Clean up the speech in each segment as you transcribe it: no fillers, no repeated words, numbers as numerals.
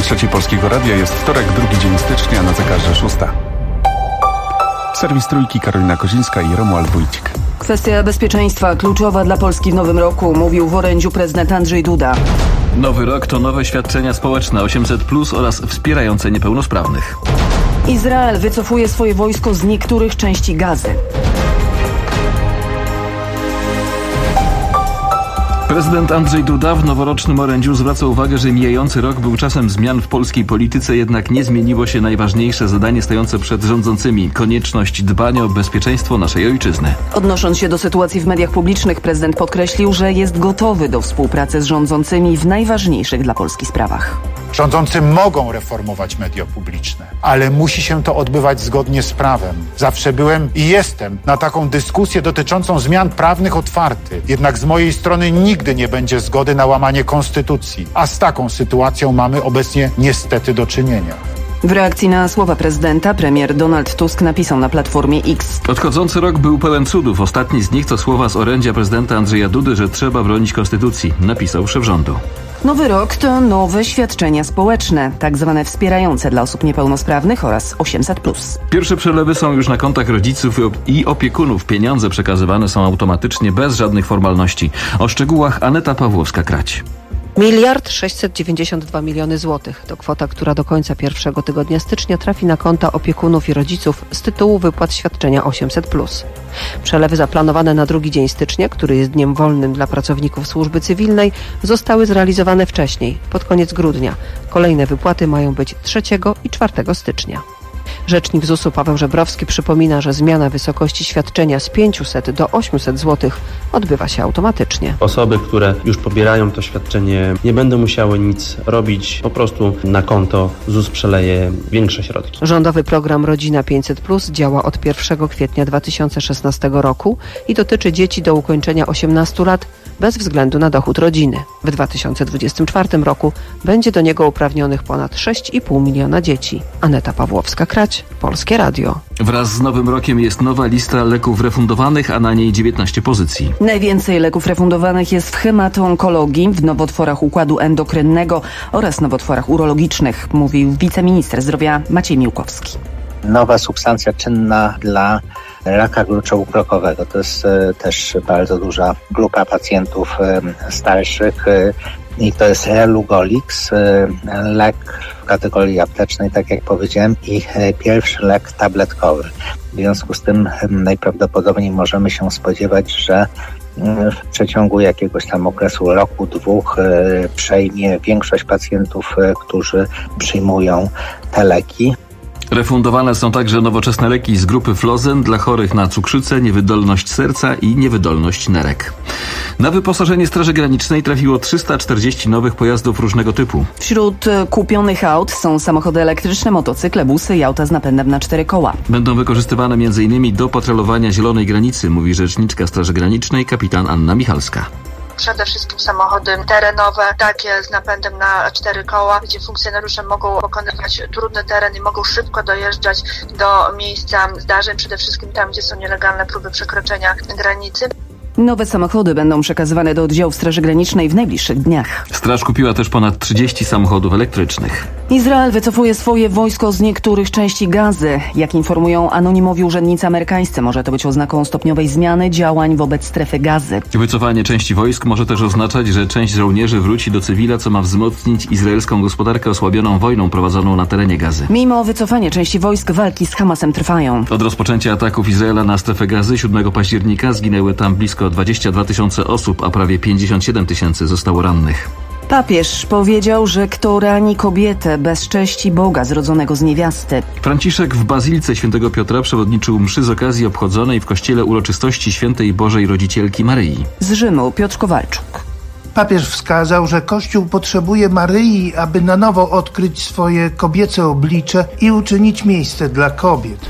Trzeciej Polskiego Radia. Jest wtorek, drugi dzień stycznia, na zegarze 6. Serwis Trójki, Karolina Kozińska i Romuald Wójcik. Kwestia bezpieczeństwa kluczowa dla Polski w nowym roku, mówił w orędziu prezydent Andrzej Duda. Nowy rok to nowe świadczenia społeczne 800+ oraz wspierające niepełnosprawnych. Izrael wycofuje swoje wojsko z niektórych części Gazy. Prezydent Andrzej Duda w noworocznym orędziu zwraca uwagę, że mijający rok był czasem zmian w polskiej polityce, jednak nie zmieniło się najważniejsze zadanie stojące przed rządzącymi – konieczność dbania o bezpieczeństwo naszej ojczyzny. Odnosząc się do sytuacji w mediach publicznych, prezydent podkreślił, że jest gotowy do współpracy z rządzącymi w najważniejszych dla Polski sprawach. Rządzący mogą reformować media publiczne, ale musi się to odbywać zgodnie z prawem. Zawsze byłem i jestem na taką dyskusję dotyczącą zmian prawnych otwarty. Jednak z mojej strony nigdy nie będzie zgody na łamanie konstytucji. A z taką sytuacją mamy obecnie niestety do czynienia. W reakcji na słowa prezydenta premier Donald Tusk napisał na Platformie X. Odchodzący rok był pełen cudów. Ostatni z nich to słowa z orędzia prezydenta Andrzeja Dudy, że trzeba bronić konstytucji, napisał szef rządu. Nowy rok to nowe świadczenia społeczne, tak zwane wspierające dla osób niepełnosprawnych oraz 800+. Pierwsze przelewy są już na kontach rodziców i opiekunów. Pieniądze przekazywane są automatycznie, bez żadnych formalności. O szczegółach Aneta Pawłowska-Krać. 1,692 miliony złotych to kwota, która do końca pierwszego tygodnia stycznia trafi na konta opiekunów i rodziców z tytułu wypłat świadczenia 800+. Przelewy zaplanowane na drugi dzień stycznia, który jest dniem wolnym dla pracowników służby cywilnej, zostały zrealizowane wcześniej, pod koniec grudnia. Kolejne wypłaty mają być 3 i 4 stycznia. Rzecznik ZUS-u Paweł Żebrowski przypomina, że zmiana wysokości świadczenia z 500 do 800 zł odbywa się automatycznie. Osoby, które już pobierają to świadczenie, nie będą musiały nic robić, po prostu na konto ZUS przeleje większe środki. Rządowy program Rodzina 500+ działa od 1 kwietnia 2016 roku i dotyczy dzieci do ukończenia 18 lat bez względu na dochód rodziny. W 2024 roku będzie do niego uprawnionych ponad 6,5 miliona dzieci. Aneta Pawłowska-Krać, Polskie Radio. Wraz z nowym rokiem jest nowa lista leków refundowanych, a na niej 19 pozycji. Najwięcej leków refundowanych jest w hemato-onkologii, w nowotworach układu endokrynnego oraz nowotworach urologicznych, mówił wiceminister zdrowia Maciej Miłkowski. Nowa substancja czynna dla raka gruczołu krokowego. To jest też bardzo duża grupa pacjentów starszych i to jest Relugolix, lek w kategorii aptecznej, tak jak powiedziałem, i pierwszy lek tabletkowy. W związku z tym najprawdopodobniej możemy się spodziewać, że w przeciągu jakiegoś tam okresu roku, 2 przejmie większość pacjentów, którzy przyjmują te leki. Refundowane są także nowoczesne leki z grupy Flozen dla chorych na cukrzycę, niewydolność serca i niewydolność nerek. Na wyposażenie Straży Granicznej trafiło 340 nowych pojazdów różnego typu. Wśród kupionych aut są samochody elektryczne, motocykle, busy i auta z napędem na 4 koła. Będą wykorzystywane m.in. do patrolowania zielonej granicy, mówi rzeczniczka Straży Granicznej kapitan Anna Michalska. Przede wszystkim samochody terenowe, takie z napędem na 4 koła, gdzie funkcjonariusze mogą pokonywać trudny teren i mogą szybko dojeżdżać do miejsca zdarzeń, przede wszystkim tam, gdzie są nielegalne próby przekroczenia granicy. Nowe samochody będą przekazywane do oddziałów Straży Granicznej w najbliższych dniach. Straż kupiła też ponad 30 samochodów elektrycznych. Izrael wycofuje swoje wojsko z niektórych części Gazy. Jak informują anonimowi urzędnicy amerykańscy, może to być oznaką stopniowej zmiany działań wobec strefy Gazy. Wycofanie części wojsk może też oznaczać, że część żołnierzy wróci do cywila, co ma wzmocnić izraelską gospodarkę osłabioną wojną prowadzoną na terenie Gazy. Mimo wycofania części wojsk, walki z Hamasem trwają. Od rozpoczęcia ataków Izraela na strefę Gazy 7 października zginęły tam blisko 22 000 osób, a prawie 57 000 zostało rannych. Papież powiedział, że kto rani kobietę, bezcześci Boga zrodzonego z niewiasty. Franciszek w Bazylce Świętego Piotra przewodniczył mszy z okazji obchodzonej w kościele uroczystości Świętej Bożej Rodzicielki Maryi. Z Rzymu Piotr Kowalczuk. Papież wskazał, że Kościół potrzebuje Maryi, aby na nowo odkryć swoje kobiece oblicze i uczynić miejsce dla kobiet.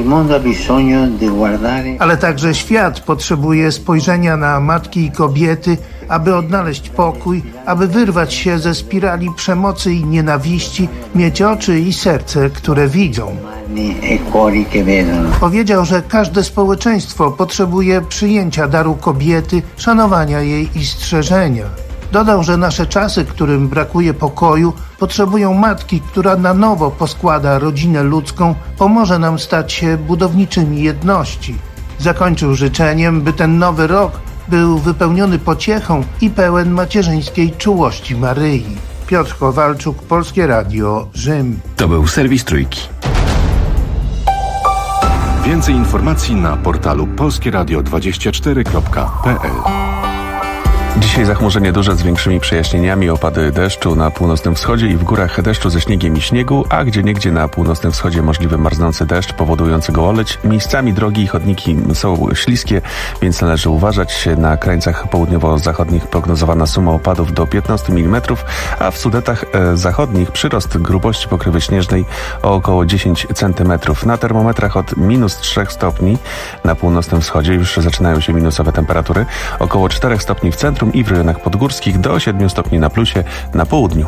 Ale także świat potrzebuje spojrzenia na matki i kobiety, aby odnaleźć pokój, aby wyrwać się ze spirali przemocy i nienawiści, mieć oczy i serce, które widzą. Powiedział, że każde społeczeństwo potrzebuje przyjęcia daru kobiety, szanowania jej i strzeżenia. Dodał, że nasze czasy, którym brakuje pokoju, potrzebują matki, która na nowo poskłada rodzinę ludzką, pomoże nam stać się budowniczymi jedności. Zakończył życzeniem, by ten nowy rok był wypełniony pociechą i pełen macierzyńskiej czułości Maryi. Piotr Kowalczuk, Polskie Radio, Rzym. To był serwis Trójki. Więcej informacji na portalu polskieradio24.pl. Dzisiaj zachmurzenie duże z większymi przejaśnieniami, opady deszczu na północnym wschodzie i w górach deszczu ze śniegiem i śniegu, a gdzieniegdzie na północnym wschodzie możliwy marznący deszcz powodujący gołoleć. Miejscami drogi i chodniki są śliskie, więc należy uważać. Na krańcach południowo-zachodnich prognozowana suma opadów do 15 mm, a w Sudetach zachodnich przyrost grubości pokrywy śnieżnej o około 10 cm. Na termometrach od -3 stopni na północnym wschodzie już zaczynają się minusowe temperatury, około 4 stopni w centrum i w rejonach podgórskich, do 7 stopni na plusie na południu.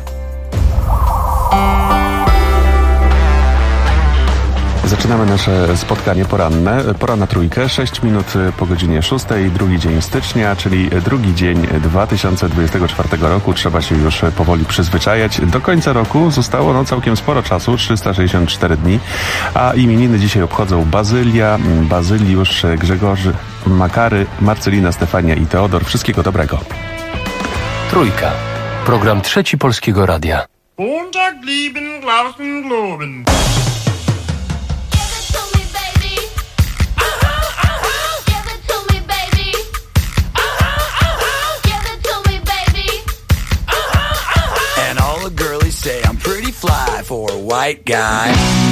Zaczynamy nasze spotkanie poranne. Pora na trójkę, 6 minut po godzinie 6, drugi dzień stycznia, czyli drugi dzień 2024 roku. Trzeba się już powoli przyzwyczajać. Do końca roku zostało całkiem sporo czasu, 364 dni, a imieniny dzisiaj obchodzą Bazylia, Bazyliusz, Grzegorzy, Makary, Marcelina, Stefania i Teodor. Wszystkiego dobrego. Trójka. Program Trzeci Polskiego Radia. Say I'm pretty fly for a white guy.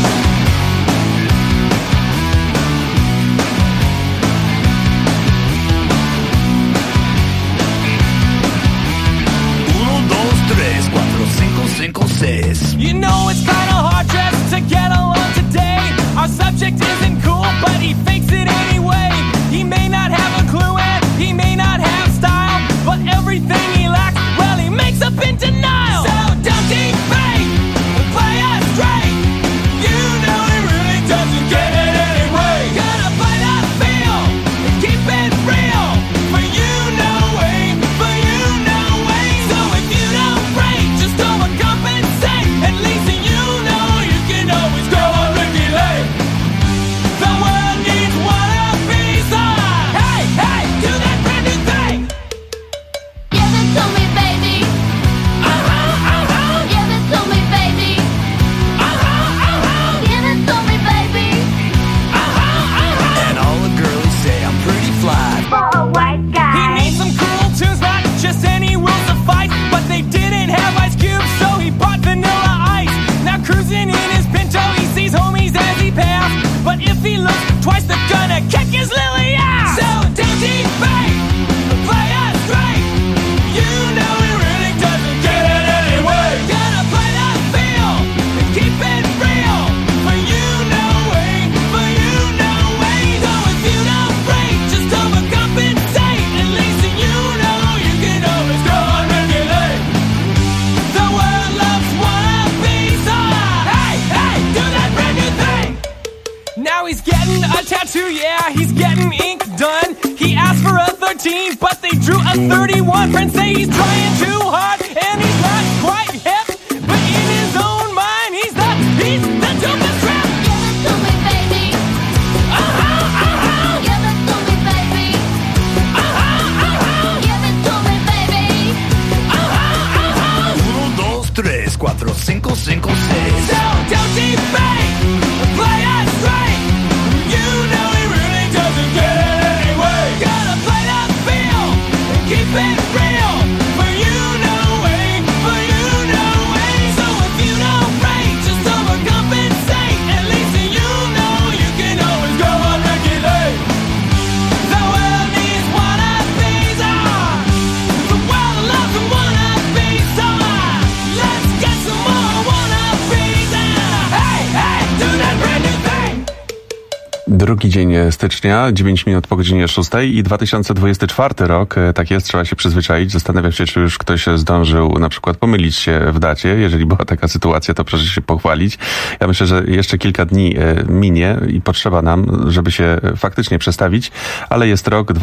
Uno, dos, tres, cuatro, cinco, cinco, seis. You know it's kinda hard just to get along today. Our subject isn't cool, but he fakes it anyway. He may not have a clue and he may not have style, but everything he lacks, well, he makes up in denial. So don't deep fake, play us straight. You know he really doesn't get it anyway. Gotta play that feel and keep it real. For you know way, for you know way. So if you don't break, just overcompensate. At least you know you can always go on Ricky Lake. The world needs one of these. Hey, hey, do that brand new thing. Give it to me, baby. Give it to me, baby. Give it to me, baby. And all the girlies say I'm pretty fly For a white guy. He needs some cool tunes, not just any will suffice. But they didn't have Ice Cube, so he bought Vanilla Ice. Now cruising in his Pinto, he sees homies as he passed. But if he looks twice, they're gonna kick his lily ass. So don't deep fake, play us straight. You know he really doesn't get it anyway. Gotta play that feel and keep it real. For you know way, for you know way. So if you don't break, just overcompensate. At least you know you can always go on regulate. The world loves wannabes. Hey, hey, do that brand new thing. Now he's getting a tattoo, yeah, he's getting ink done. He asked for a 13, but they drew a 31. Friends say he's trying too hard, and he's not quite hip. But in his own mind, he's the dopest rap. Give it to me, baby. Give it to me, baby. Give it to me, baby. Uno, dos, tres, cuatro, cinco, cinco, seis. So don't deep fake, play us straight. You know he really doesn't get it anyway. Gotta play that feel and keep it real. For you know way, for you know way. So if you don't break, just overcompensate. At least you know you can always go on regulate. The world needs wannabes. The world loves wannabes. Let's get some more wannabes. Drugi dzień stycznia, 9 minut po godzinie 6 i 2024 rok, tak jest, trzeba się przyzwyczaić. Zastanawiam się, czy już ktoś zdążył na przykład pomylić się w dacie. Jeżeli była taka sytuacja, to proszę się pochwalić. Ja myślę, że jeszcze kilka dni minie i potrzeba nam, żeby się faktycznie przestawić, ale jest rok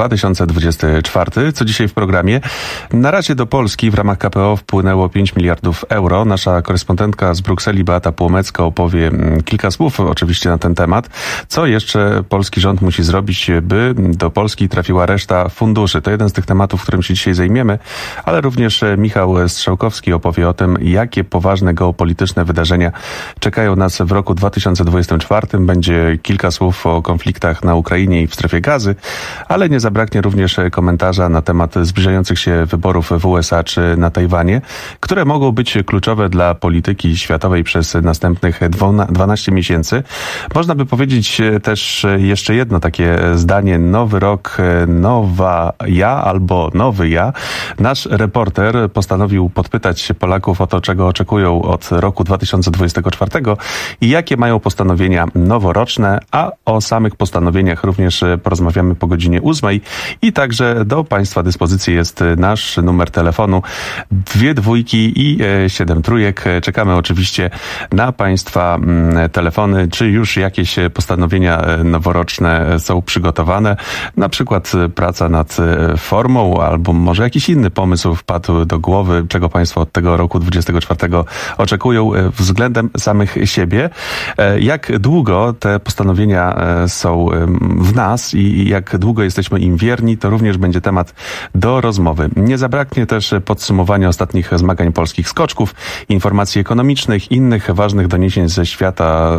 2024. Co dzisiaj w programie? Na razie do Polski w ramach KPO wpłynęło 5 miliardów euro. Nasza korespondentka z Brukseli, Beata Płomecka, opowie kilka słów oczywiście na ten temat. Co jeszcze polski rząd musi zrobić, by do Polski trafiła reszta funduszy? To jeden z tych tematów, którym się dzisiaj zajmiemy, ale również Michał Strzałkowski opowie o tym, jakie poważne geopolityczne wydarzenia czekają nas w roku 2024. Będzie kilka słów o konfliktach na Ukrainie i w strefie Gazy, ale nie zabraknie również komentarza na temat zbliżających się wyborów w USA czy na Tajwanie, które mogą być kluczowe dla polityki światowej przez następnych 12 miesięcy. Można by powiedzieć też jeszcze jedno takie zdanie: nowy rok, nowa ja albo nowy ja. Nasz reporter postanowił podpytać Polaków o to, czego oczekują od roku 2024 i jakie mają postanowienia noworoczne, a o samych postanowieniach również porozmawiamy po godzinie 8 i także do Państwa dyspozycji jest nasz numer telefonu 2 dwójki i 7 trójek. Czekamy oczywiście na Państwa telefony, czy już jakieś postanowienia noworoczne są przygotowane, na przykład praca nad formą, albo może jakiś inny pomysł wpadł do głowy, czego Państwo od tego roku 2024 oczekują względem samych siebie. Jak długo te postanowienia są w nas i jak długo jesteśmy im wierni, to również będzie temat do rozmowy. Nie zabraknie też podsumowania ostatnich zmagań polskich skoczków, informacji ekonomicznych, innych ważnych doniesień ze świata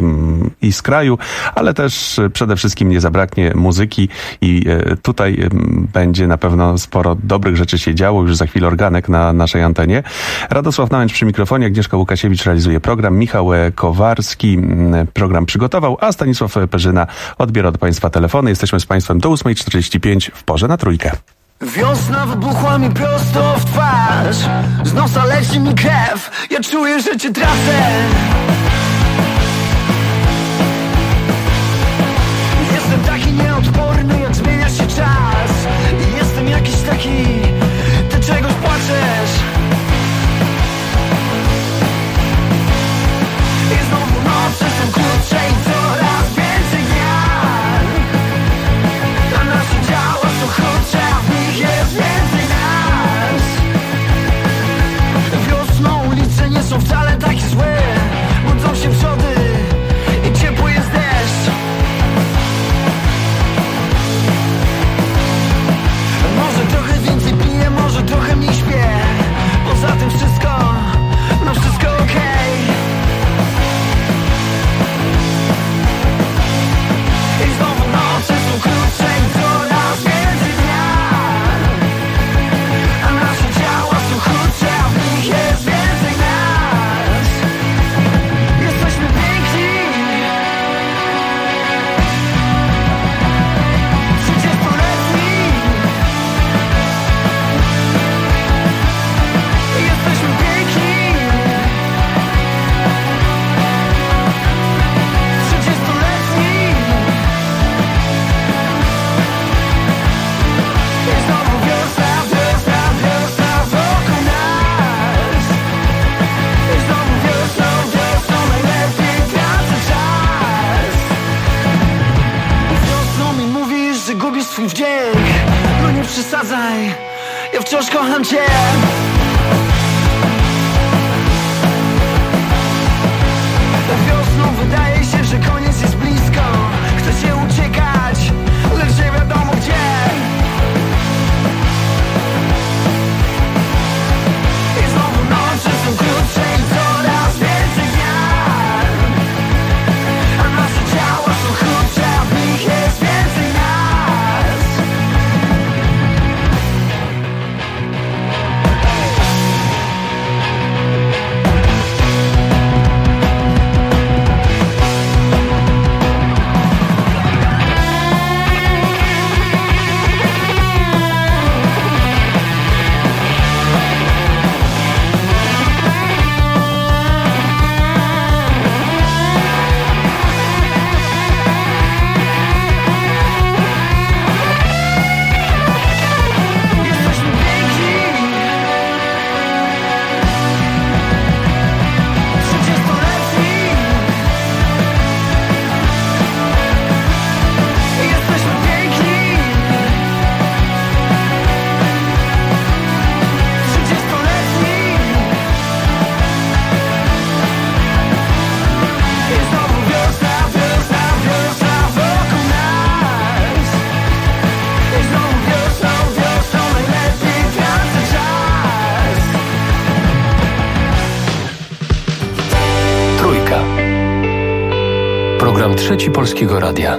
i z kraju, ale też przede wszystkim nie zabraknie muzyki i tutaj będzie na pewno sporo dobrych rzeczy się działo. Już za chwilę organek na naszej antenie. Radosław Nałęcz przy mikrofonie, Agnieszka Łukasiewicz realizuje program, Michał Kowarski program przygotował, a Stanisław Perzyna odbiera od Państwa telefony. Jesteśmy z Państwem do 8:45 w porze na trójkę. Wiosna wybuchła mi prosto w twarz, z nosa leci mi krew, ja czuję, że cię tracę. Jestem taki nieodporny, jak zmienia się czas. Jestem jakiś taki, ty czegoś płaczesz. I znowu noce są krótsze i coraz więcej dnia, a nasze ciała są chudsze, a w nich jest więcej nas. Wiosną ulice nie są wcale takie złe, budzą się przody i ciepły jest deszcz. Może trochę więcej piję, może trochę mniej śpię. Poza tym wszystko, no wszystko okej. I znowu noce są krótsze i coraz więcej dnia, a nasze ciała są chudsze, a w nich jest więcej nas. Jesteśmy piękni. 30-letni. Jesteśmy piękni. 30-letni. I znowu wiosna, wiosna, wiosna wokół nas. I znowu wiosną, wiosną najlepiej tracę czas. Wiosną mi mówisz, że gubisz swój wdzięk. No nie przesadzaj, ja wciąż kocham cię. Wiosną wydaje się, że koniec jest blisko. Chce się uciekać, lecz nie wiadomo gdzie. I znowu noce są krótsze i coraz więcej dnia, a nasze ciała są chudsze, a w nich jest więcej nas. Program Trzeci Polskiego Radia.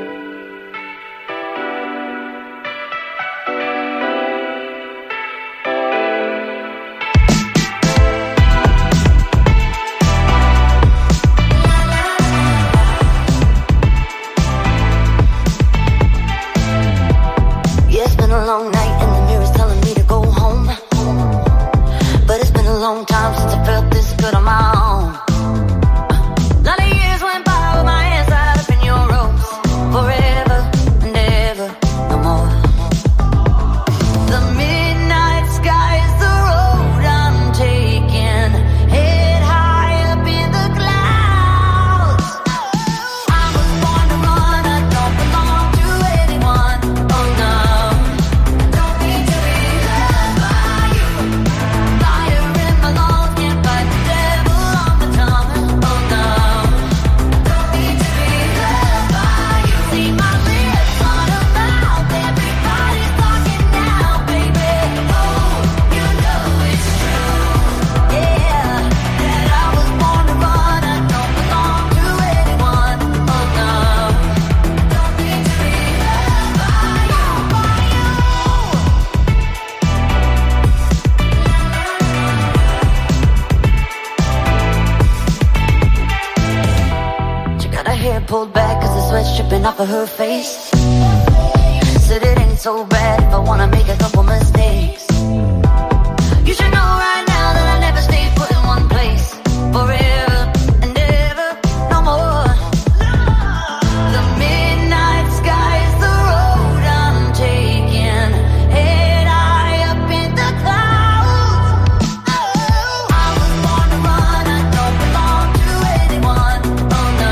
Pulled back cause the sweat's dripping off of her face. Said it ain't so bad if I wanna make a couple mistakes. You should know right now that I never stay put in one place forever and ever, no more. The midnight sky is the road I'm taking, head high up in the clouds. I was born to run, I don't belong to anyone, oh no.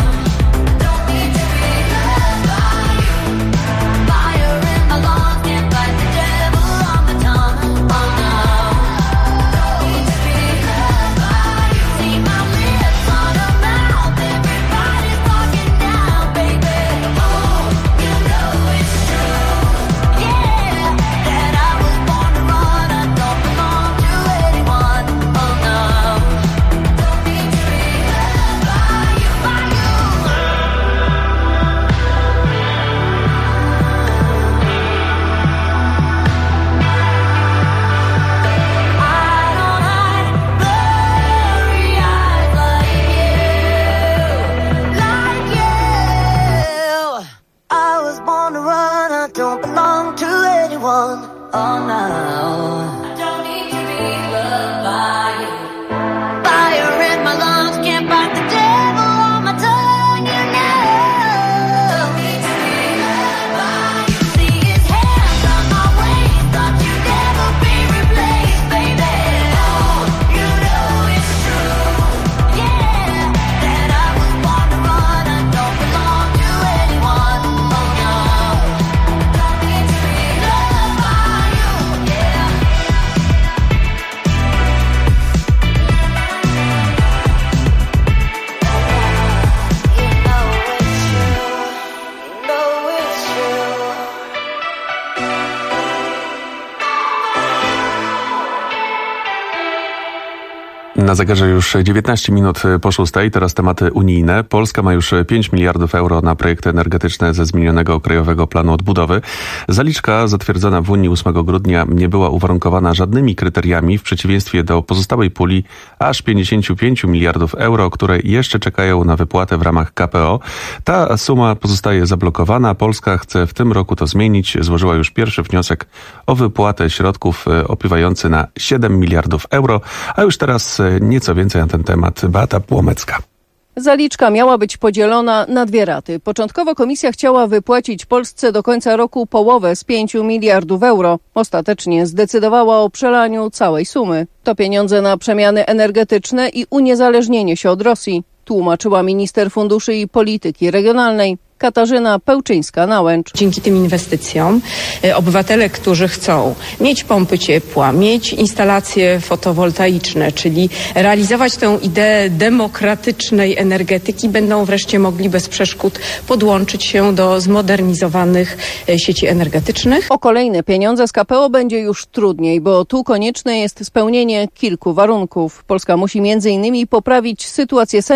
Na zegarze już 19 minut po 6. Teraz tematy unijne. Polska ma już 5 miliardów euro na projekty energetyczne ze zmienionego Krajowego Planu Odbudowy. Zaliczka zatwierdzona w Unii 8 grudnia nie była uwarunkowana żadnymi kryteriami, w przeciwieństwie do pozostałej puli aż 55 miliardów euro, które jeszcze czekają na wypłatę w ramach KPO. Ta suma pozostaje zablokowana. Polska chce w tym roku to zmienić. Złożyła już pierwszy wniosek o wypłatę środków opiewający na 7 miliardów euro, a już teraz nieco więcej na ten temat Beata Płomecka. Zaliczka miała być podzielona na 2 raty. Początkowo komisja chciała wypłacić Polsce do końca roku połowę z 5 miliardów euro. Ostatecznie zdecydowała o przelaniu całej sumy. To pieniądze na przemiany energetyczne i uniezależnienie się od Rosji, tłumaczyła minister funduszy i polityki regionalnej Katarzyna Pełczyńska-Nałęcz. Dzięki tym inwestycjom obywatele, którzy chcą mieć pompy ciepła, mieć instalacje fotowoltaiczne, czyli realizować tę ideę demokratycznej energetyki, będą wreszcie mogli bez przeszkód podłączyć się do zmodernizowanych sieci energetycznych. O kolejne pieniądze z KPO będzie już trudniej, bo tu konieczne jest spełnienie kilku warunków. Polska musi m.in. poprawić sytuację sędziów.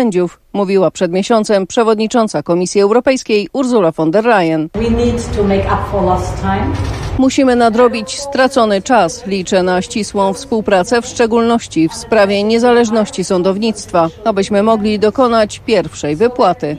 mówiła przed miesiącem przewodnicząca Komisji Europejskiej Ursula von der Leyen. Musimy nadrobić stracony czas. Liczę na ścisłą współpracę, w szczególności w sprawie niezależności sądownictwa, abyśmy mogli dokonać pierwszej wypłaty.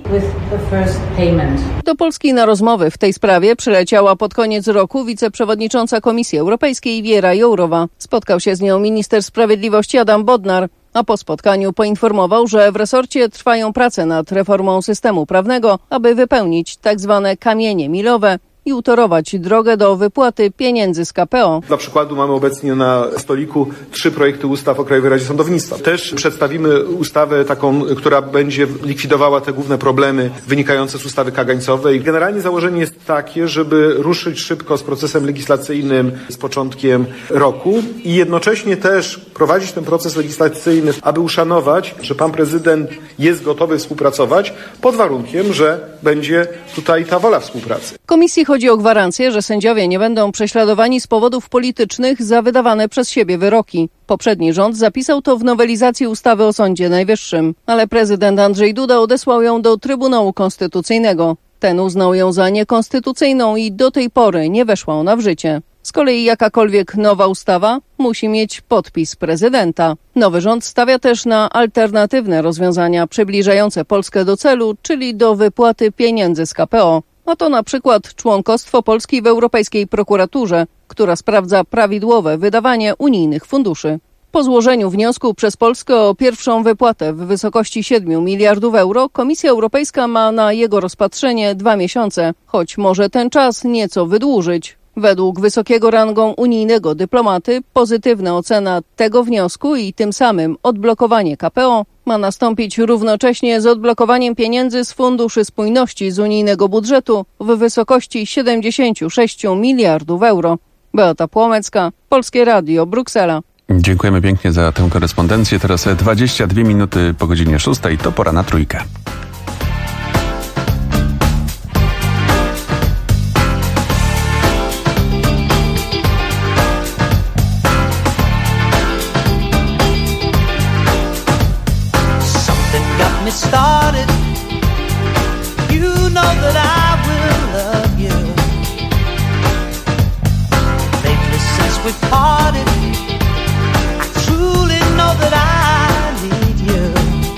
Do Polski na rozmowy w tej sprawie przyleciała pod koniec roku wiceprzewodnicząca Komisji Europejskiej Věra Jourová. Spotkał się z nią minister sprawiedliwości Adam Bodnar, a po spotkaniu poinformował, że w resorcie trwają prace nad reformą systemu prawnego, aby wypełnić tzw. kamienie milowe i utorować drogę do wypłaty pieniędzy z KPO. Dla przykładu mamy obecnie na stoliku 3 projekty ustaw o Krajowej Radzie Sądownictwa. Też przedstawimy ustawę taką, która będzie likwidowała te główne problemy wynikające z ustawy kagańcowej. Generalnie założenie jest takie, żeby ruszyć szybko z procesem legislacyjnym z początkiem roku i jednocześnie też prowadzić ten proces legislacyjny, aby uszanować, że pan prezydent jest gotowy współpracować pod warunkiem, że będzie tutaj ta wola współpracy. Komisji chodzi o gwarancję, że sędziowie nie będą prześladowani z powodów politycznych za wydawane przez siebie wyroki. Poprzedni rząd zapisał to w nowelizacji ustawy o Sądzie Najwyższym, ale prezydent Andrzej Duda odesłał ją do Trybunału Konstytucyjnego. Ten uznał ją za niekonstytucyjną i do tej pory nie weszła ona w życie. Z kolei jakakolwiek nowa ustawa musi mieć podpis prezydenta. Nowy rząd stawia też na alternatywne rozwiązania przybliżające Polskę do celu, czyli do wypłaty pieniędzy z KPO. A to na przykład członkostwo Polski w Europejskiej Prokuraturze, która sprawdza prawidłowe wydawanie unijnych funduszy. Po złożeniu wniosku przez Polskę o pierwszą wypłatę w wysokości 7 miliardów euro, Komisja Europejska ma na jego rozpatrzenie 2 miesiące, choć może ten czas nieco wydłużyć. Według wysokiego rangą unijnego dyplomaty pozytywna ocena tego wniosku i tym samym odblokowanie KPO ma nastąpić równocześnie z odblokowaniem pieniędzy z Funduszy Spójności z unijnego budżetu w wysokości 76 miliardów euro. Beata Płomecka, Polskie Radio, Bruksela. Dziękujemy pięknie za tę korespondencję. Teraz 22 minuty po godzinie 6. To pora na trójkę. Started, you know that I will love you. Lately since we parted, I truly know that I need you.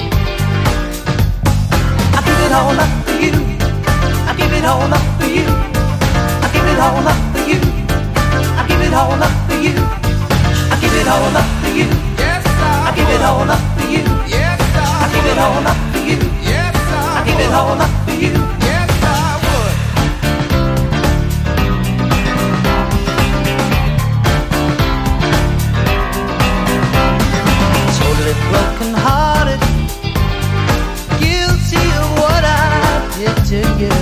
I give it all up for you. I give it all up for you. I give it all up for you. I give it all up for you. I give it all up for you. Yes, I give it all up for you. Yes, I give it all up for you. Yes, I give it all up for you. Yes, I would. Totally broken hearted, guilty of what I did to you.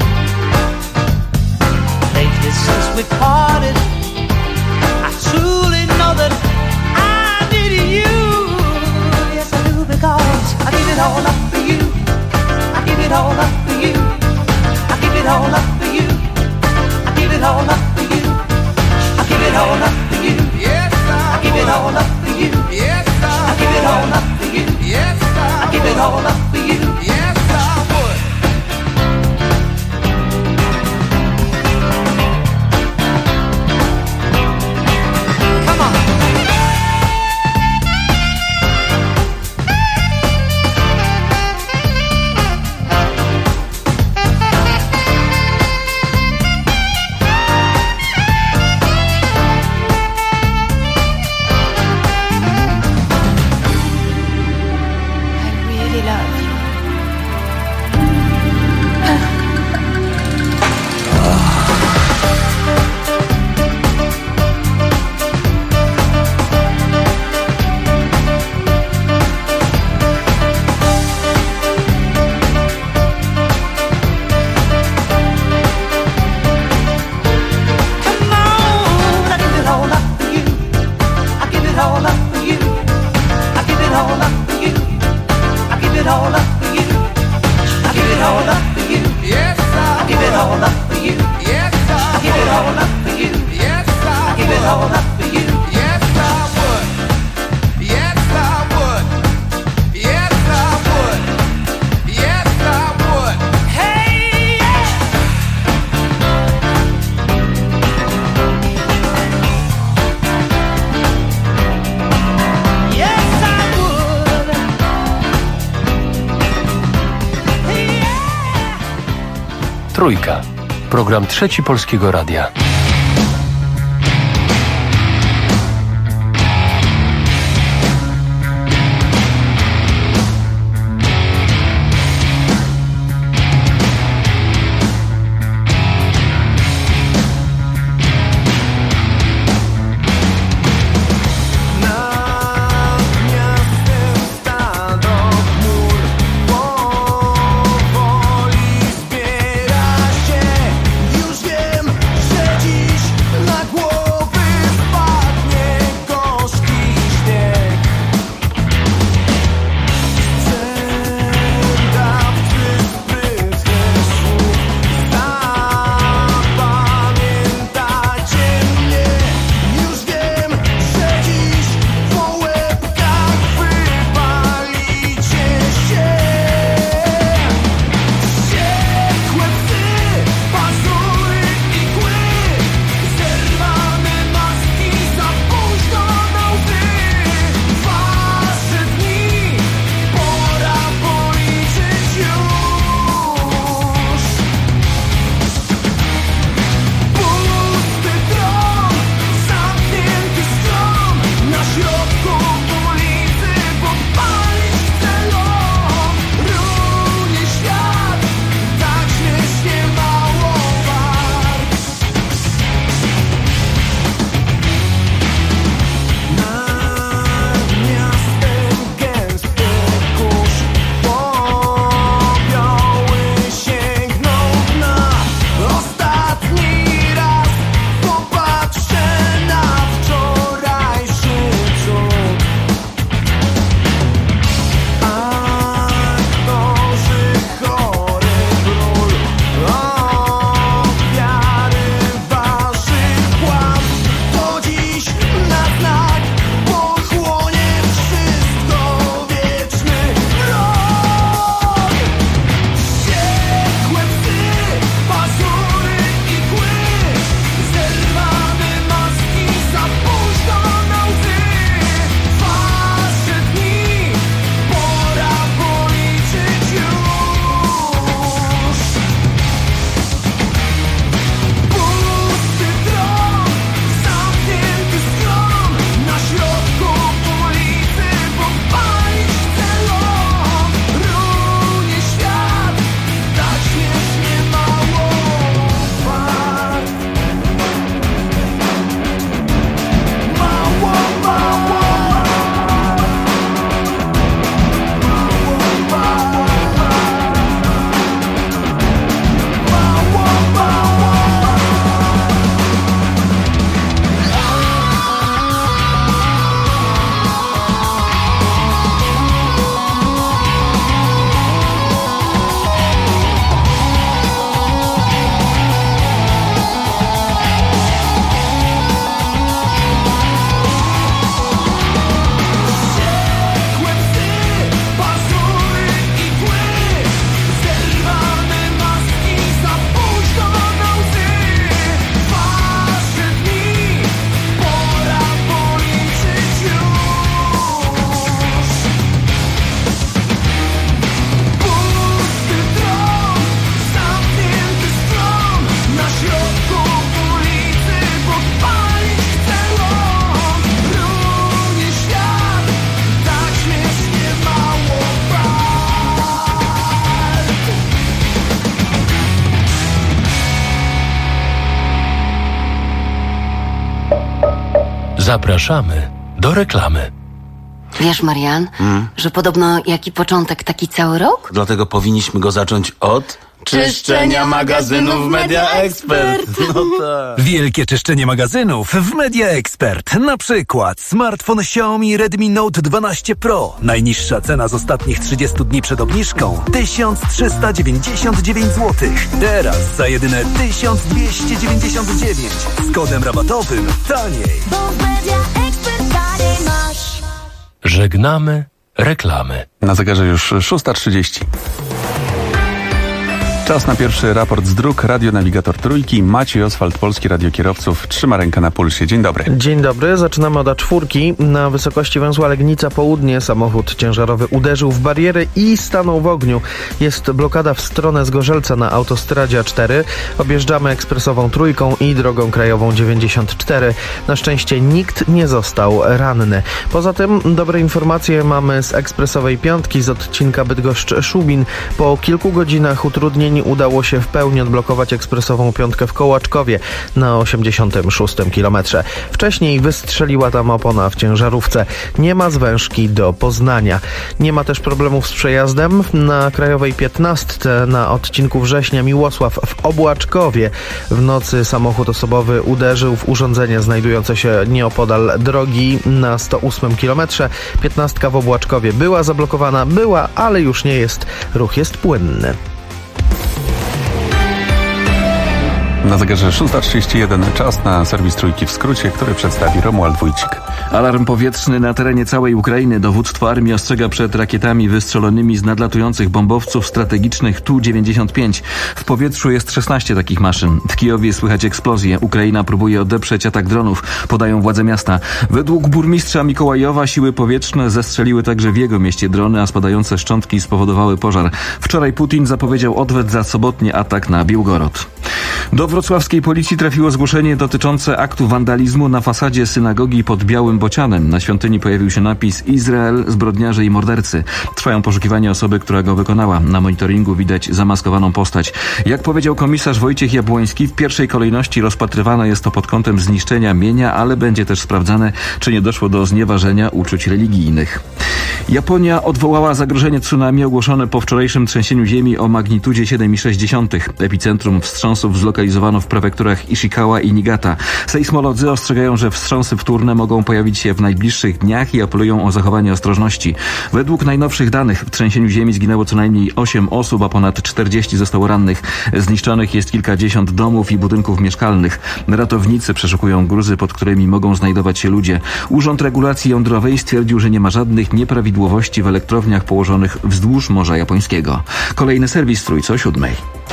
Lately since we parted, I truly know that I needed you. Yes, I do, because I give it all up for you. I give it all up for you. I give it all up for you. I give it all up for you. I give it all up for you. Yes, I give it all up for you. Yes, I give it all up for you. Yes, I give it all up for you. Yes, I would. Come on. Trójka. Program Trzeci Polskiego Radia. Zapraszamy do reklamy. Wiesz, Marian, że podobno jaki początek, taki cały rok? Dlatego powinniśmy go zacząć od czyszczenia magazynów Media Expert. No tak. Wielkie czyszczenie magazynów w Media Expert. Na przykład smartfon Xiaomi Redmi Note 12 Pro. Najniższa cena z ostatnich 30 dni przed obniżką 1399 zł. Teraz za jedyne 1299 z kodem rabatowym taniej. Bo w Media Expert taniej masz. Żegnamy reklamy. Na zegarze już 6:30. Czas na pierwszy raport z dróg. Radionawigator Trójki. Maciej Oswald, Polski Radio Kierowców, trzyma rękę na pulsie. Dzień dobry. Dzień dobry. Zaczynamy od A4. Na wysokości węzła Legnica Południe samochód ciężarowy uderzył w barierę i stanął w ogniu. Jest blokada w stronę Zgorzelca na autostradzie A4. Objeżdżamy ekspresową Trójką i drogą krajową 94. Na szczęście nikt nie został ranny. Poza tym dobre informacje mamy z ekspresowej Piątki z odcinka Bydgoszcz-Szubin. Po kilku godzinach utrudnień udało się w pełni odblokować ekspresową Piątkę w Kołaczkowie na 86 kilometrze. Wcześniej wystrzeliła tam opona w ciężarówce. Nie ma zwężki do Poznania. Nie ma też problemów z przejazdem na krajowej 15 na odcinku Września Miłosław w Obłaczkowie. W nocy samochód osobowy uderzył w urządzenie znajdujące się nieopodal drogi na 108 kilometrze. 15 w Obłaczkowie była zablokowana, ale już nie jest. Ruch jest płynny. Na zegarze 6:31, czas na serwis Trójki w skrócie, który przedstawi Romuald Wójcik. Alarm powietrzny na terenie całej Ukrainy. Dowództwo armii ostrzega przed rakietami wystrzelonymi z nadlatujących bombowców strategicznych Tu-95. W powietrzu jest 16 takich maszyn. W Kijowie słychać eksplozje. Ukraina próbuje odeprzeć atak dronów, podają władze miasta. Według burmistrza Mikołajowa siły powietrzne zestrzeliły także w jego mieście drony, a spadające szczątki spowodowały pożar. Wczoraj Putin zapowiedział odwet za sobotni atak na Biłgorod. Do wrocławskiej policji trafiło zgłoszenie dotyczące aktu wandalizmu na fasadzie synagogi pod Białym Bocianem. Na świątyni pojawił się napis Izrael, zbrodniarze i mordercy. Trwają poszukiwania osoby, która go wykonała. Na monitoringu widać zamaskowaną postać. Jak powiedział komisarz Wojciech Jabłoński, w pierwszej kolejności rozpatrywane jest to pod kątem zniszczenia mienia, ale będzie też sprawdzane, czy nie doszło do znieważenia uczuć religijnych. Japonia odwołała zagrożenie tsunami ogłoszone po wczorajszym trzęsieniu ziemi o magnitudzie 7,6. Epicentrum wstrząsów zlokalizowano w prefekturach Ishikawa i Niigata. Sejsmolodzy ostrzegają, że wstrząsy wtórne mogą pojawić się w najbliższych dniach i apelują o zachowanie ostrożności. Według najnowszych danych w trzęsieniu ziemi zginęło co najmniej 8 osób, a ponad 40 zostało rannych. Zniszczonych jest kilkadziesiąt domów i budynków mieszkalnych. Ratownicy przeszukują gruzy, pod którymi mogą znajdować się ludzie. Urząd Regulacji Jądrowej stwierdził, że nie ma żadnych nieprawidłowości w elektrowniach położonych wzdłuż Morza Japońskiego. Kolejny serwis Trójce o 7:00.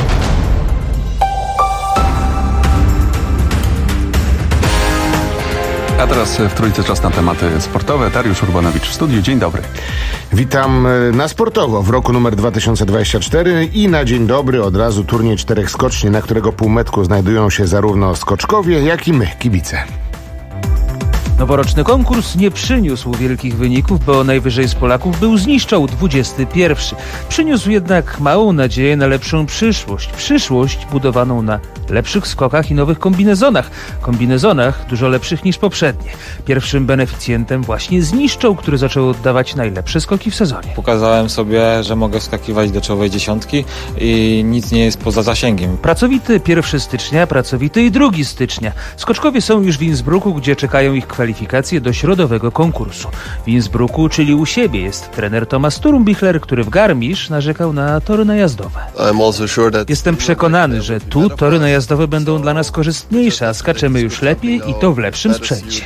A teraz w Trójce czas na tematy sportowe. Dariusz Urbanowicz w studiu. Dzień dobry. Witam na sportowo w roku numer 2024 i na dzień dobry od razu turniej 4 skoczni, na którego półmetku znajdują się zarówno skoczkowie, jak i my, kibice. Noworoczny konkurs nie przyniósł wielkich wyników, bo najwyżej z Polaków był zniszczał 21. Przyniósł jednak małą nadzieję na lepszą przyszłość. Przyszłość budowaną na lepszych skokach i nowych kombinezonach. Kombinezonach dużo lepszych niż poprzednie. Pierwszym beneficjentem właśnie zniszczał, który zaczął oddawać najlepsze skoki w sezonie. Pokazałem sobie, że mogę wskakiwać do czołowej dziesiątki i nic nie jest poza zasięgiem. Pracowity 1 stycznia, pracowity i 2 stycznia. Skoczkowie są już w Innsbrucku, gdzie czekają ich kwalifikacje do środowego konkursu. W Innsbrucku, czyli u siebie, jest trener Thomas Turmbichler, który w Garmisch narzekał na tory najazdowe. Jestem przekonany, że tu tory najazdowe będą dla nas korzystniejsze, a skaczemy już lepiej i to w lepszym sprzęcie.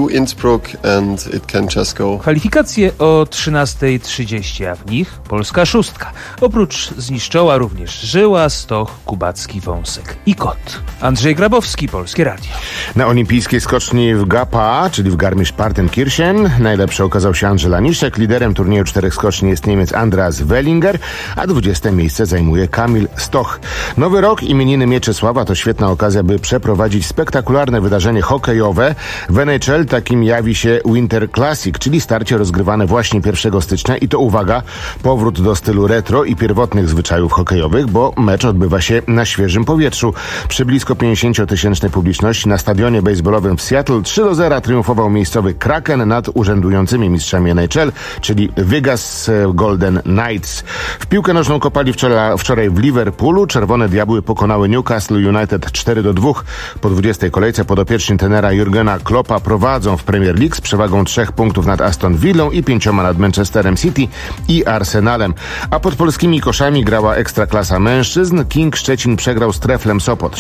Kwalifikacje o 13:30, a w nich polska szóstka. Oprócz zniszczoła również Żyła, Stoch, Kubacki, Wąsek i Kot. Andrzej Grabowski, Polskie Radio. Na olimpijskiej skoczni w Gapa, czyli w Garmisch-Partenkirchen, najlepszy okazał się Andrzej Laniszek. Liderem turnieju 4 skoczni jest Niemiec Andreas Wellinger, a 20. miejsce zajmuje Kamil Stoch. Nowy rok, imieniny Mieczysława to świetna okazja, by przeprowadzić spektakularne wydarzenie hokejowe. W NHL takim jawi się Winter Classic, czyli starcie rozgrywane właśnie 1 stycznia i to uwaga, powrót do stylu retro i pierwotnych zwyczajów hokejowych, bo mecz odbywa się na świeżym powietrzu. Przy blisko 50-tysięcznej publiczności na stadionie baseballowym w Seattle 3-0 triumfował miejscowy Kraken nad urzędującymi mistrzami NHL, czyli Vegas Golden Knights. W piłkę nożną kopali wczoraj w Liverpoolu. Czerwone Diabły pokonały Newcastle United 4-2. Po 20. kolejce podopieczni trenera Jurgena Kloppa prowadzą w Premier League z przewagą 3 punktów nad Aston Villą i 5 nad Manchesterem City i Arsenalem. A pod polskimi koszami grała Ekstraklasa mężczyzn. King Szczecin przegrał z Treflem Sopot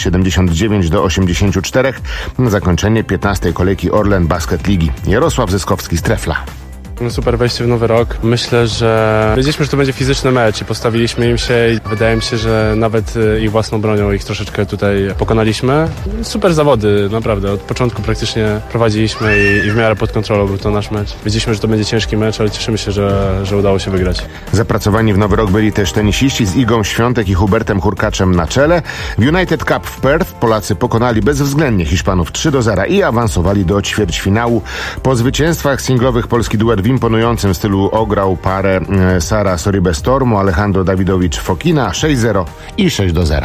79-84. Na zakończenie 15. kolejki Orlen Basket Ligi. Jarosław Zyskowski z Trefla. Super wejście w nowy rok. Myślę, że wiedzieliśmy, że to będzie fizyczny mecz i postawiliśmy im się i wydaje mi się, że nawet ich własną bronią ich troszeczkę tutaj pokonaliśmy. Super zawody, naprawdę. Od początku praktycznie prowadziliśmy i w miarę pod kontrolą był to nasz mecz. Wiedzieliśmy, że to będzie ciężki mecz, ale cieszymy się, że udało się wygrać. Zapracowani w nowy rok byli też tenisiści z Igą Świątek i Hubertem Hurkaczem na czele. W United Cup w Perth Polacy pokonali bezwzględnie Hiszpanów 3-0 i awansowali do ćwierćfinału. Po zwycięstwach singlowych polski duet w imponującym stylu ograł parę Sara Sorribes-Tormo, Alejandro Dawidowicz-Fokina 6-0 i 6-0.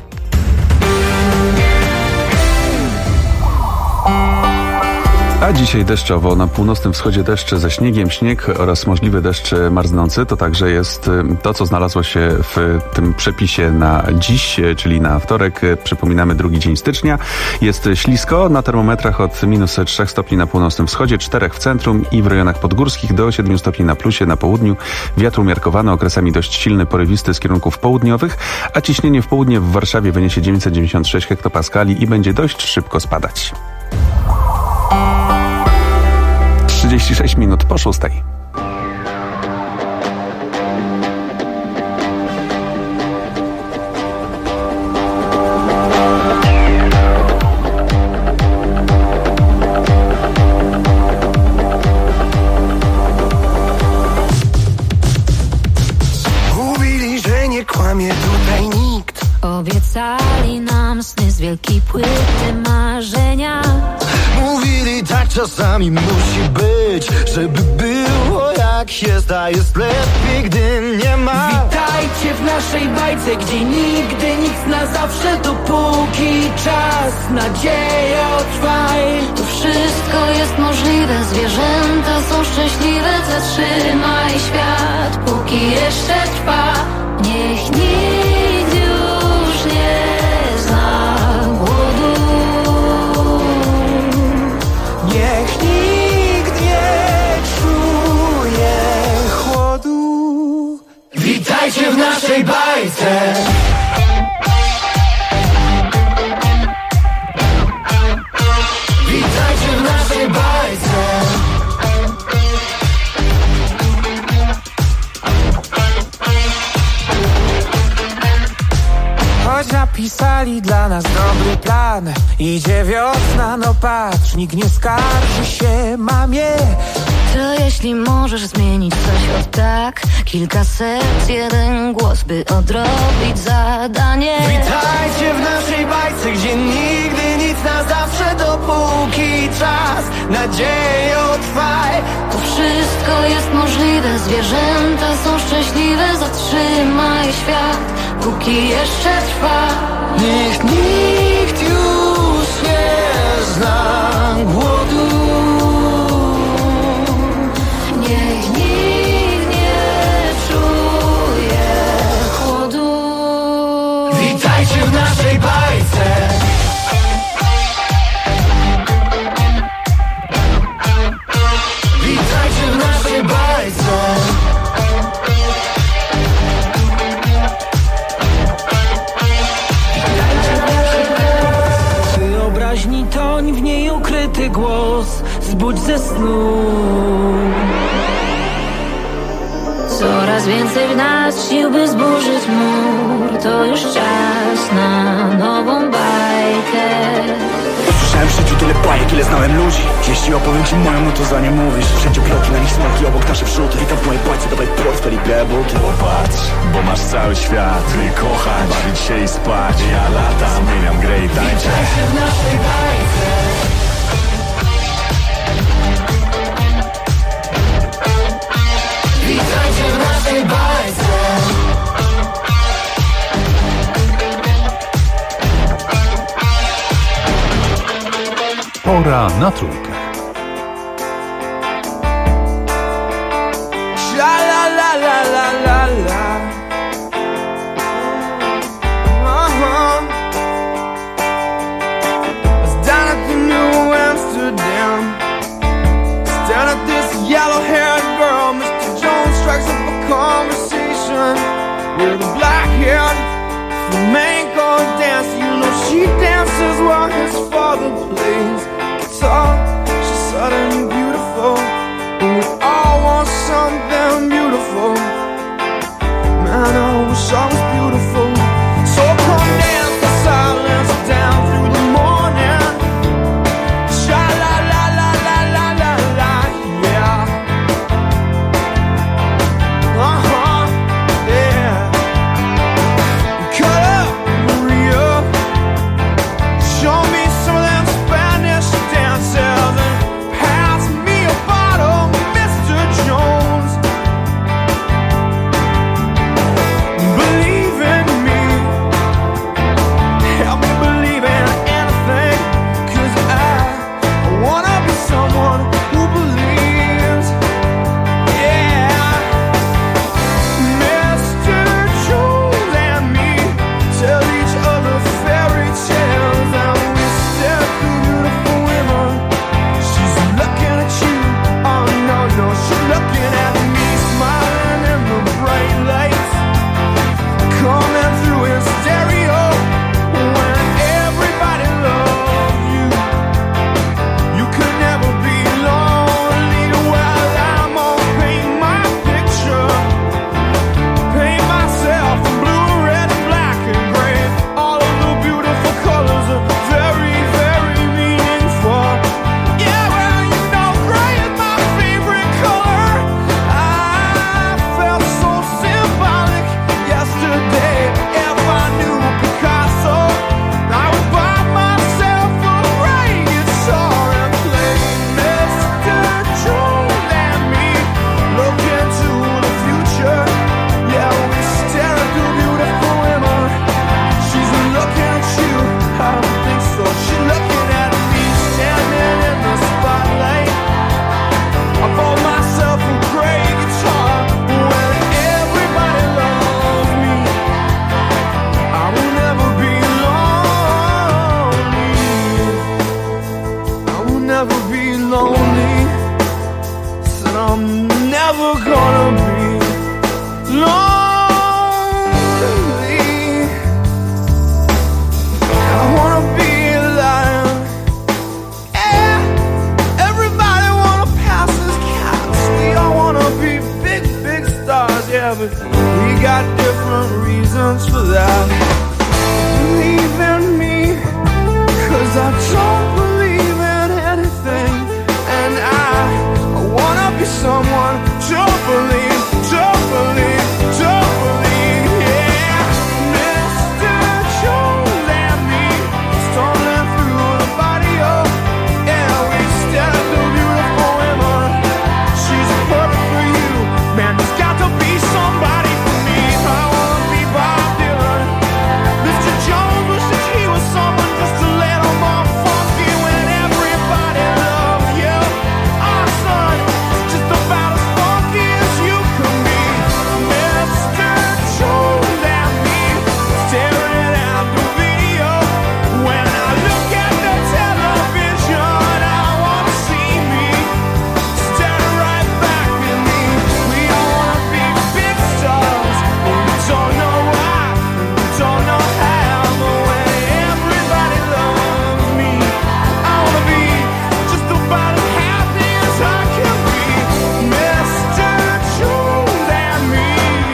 A dzisiaj deszczowo, na północnym wschodzie deszcze ze śniegiem, śnieg oraz możliwy deszcz marznący. To także jest to, co znalazło się w tym przepisie na dziś, czyli na wtorek. Przypominamy 2 dzień stycznia. Jest ślisko, na termometrach od -3 stopni na północnym wschodzie, 4 w centrum i w rejonach podgórskich, do 7 stopni na plusie na południu. Wiatr umiarkowany, okresami dość silny, porywisty z kierunków południowych, a ciśnienie w południe w Warszawie wyniesie 996 hektopaskali i będzie dość szybko spadać. 36 minut po 6. Mówili, że nie kłamie tutaj nikt. Obiecali nam sny z wielkiej płyty marzenia. Mówili, tak czasami musi być, żeby było jak jest, a jest lepiej, gdy nie ma. Witajcie w naszej bajce, gdzie nigdy nic na zawsze, dopóki czas, nadzieja trwaj. Tu wszystko jest możliwe, zwierzęta są szczęśliwe. Zatrzymaj świat, póki jeszcze trwa. Niech nikt już nie zna głodu. Niech nikt nie czuje chłodu. Witajcie w naszej bajce. Witajcie w naszej bajce. Choć napisali dla nas dobry plan, idzie wiosna, no patrz, nikt nie skarży się mamie. To jeśli możesz zmienić coś od tak, kilka serc, jeden głos, by odrobić zadanie. Witajcie w naszej bajce, gdzie nigdy nic na zawsze, dopóki czas, nadzieją trwaj. Tu wszystko jest możliwe, zwierzęta są szczęśliwe. Zatrzymaj świat, póki jeszcze trwa. Niech nikt już nie zna głodu. Niech nikt nie czuje chłodu. Witajcie w naszej bajce. Witajcie w naszej bajce. Wyobraźni toń, w niej ukryty głos, zbudź ze snu. Coraz więcej w nas sił, by zburzyć mur. To już czas na nową bajkę. Słyszałem w życiu tyle bajek, ile znałem ludzi. Jeśli opowiem ci moją, no to za nie mówisz. Wszędzie ploty, na nich smaki, obok nasze wrzuty. Witam w mojej bajce, dawaj portfel i białe buty. Popatrz, bo masz cały świat. Ty kochać, bawić się i spać. Ja latam, mieniam grę i tańczę. Witajcie w naszej bajce. Witajcie w naszej bajce. Pora na trójkę. La la la la la la la. I was down at the New Amsterdam, staring at this yellow-haired girl. Mr. Jones strikes up a conversation with a black-haired flamenco dancer. You know she dances while his father plays guitar. She's suddenly beautiful, and we all want beautiful. Man, I wish I was beautiful. So come dance the silence down through the morning. Sha la la la la la la la, yeah. Yeah. Cut up, Maria. Show me some of them Spanish dances and pass me a bottle, Mr. Jones. Believe in me, help me believe in anything, 'cause I wanna be someone who believes. Yeah, Mr. Jones and me tell each other fairy tales, and we stare through beautiful women. She's looking at you, oh no, no, she's looking at me, smiling in the bright lights, coming through in stereo. When everybody loves you, you could never be lonely. Well, I'm gonna paint my picture, paint myself in blue, red, and black and gray. All of the beautiful colors are very, very meaningful. Yeah, well, you know gray is my favorite color. I felt so symbolic yesterday. If I knew Picasso, I would buy myself a gray guitar and play Mr. Jones and me. Look into the future. Yeah, we stare at the beautiful women. She's looking at you, I don't think so. She's looking at me, standing in the spotlight. I bought myself a gray guitar. When everybody loves me, I will never be lonely. I will never be lonely. Said I'm never gonna be lonely. I wanna be a lion. Yeah, everybody wanna pass as cats. We all wanna be big, big stars. Yeah, but we got different reasons for that. Believe in me, 'cause I don't believe in anything. And I wanna be someone to believe, to believe, to believe. Yeah, Mr. Jones and me, stumbling through the barrio. Yeah, we stare at the beautiful women. She's perfect for you. Man, there's got to be somebody for me. I wanna be Bob Dylan. Mr. Jones wishes he was someone just a little more funky. When everybody loves you, our son is just about as funky as you can be. Mr. Jones and me, staring at the video. When I look at the television, I wanna see me staring right back at me. We all wanna be big stars, but we don't know why, and we don't know how. But when everybody loves me, I wanna be just about as happy as I can be. Mr. Jones and me,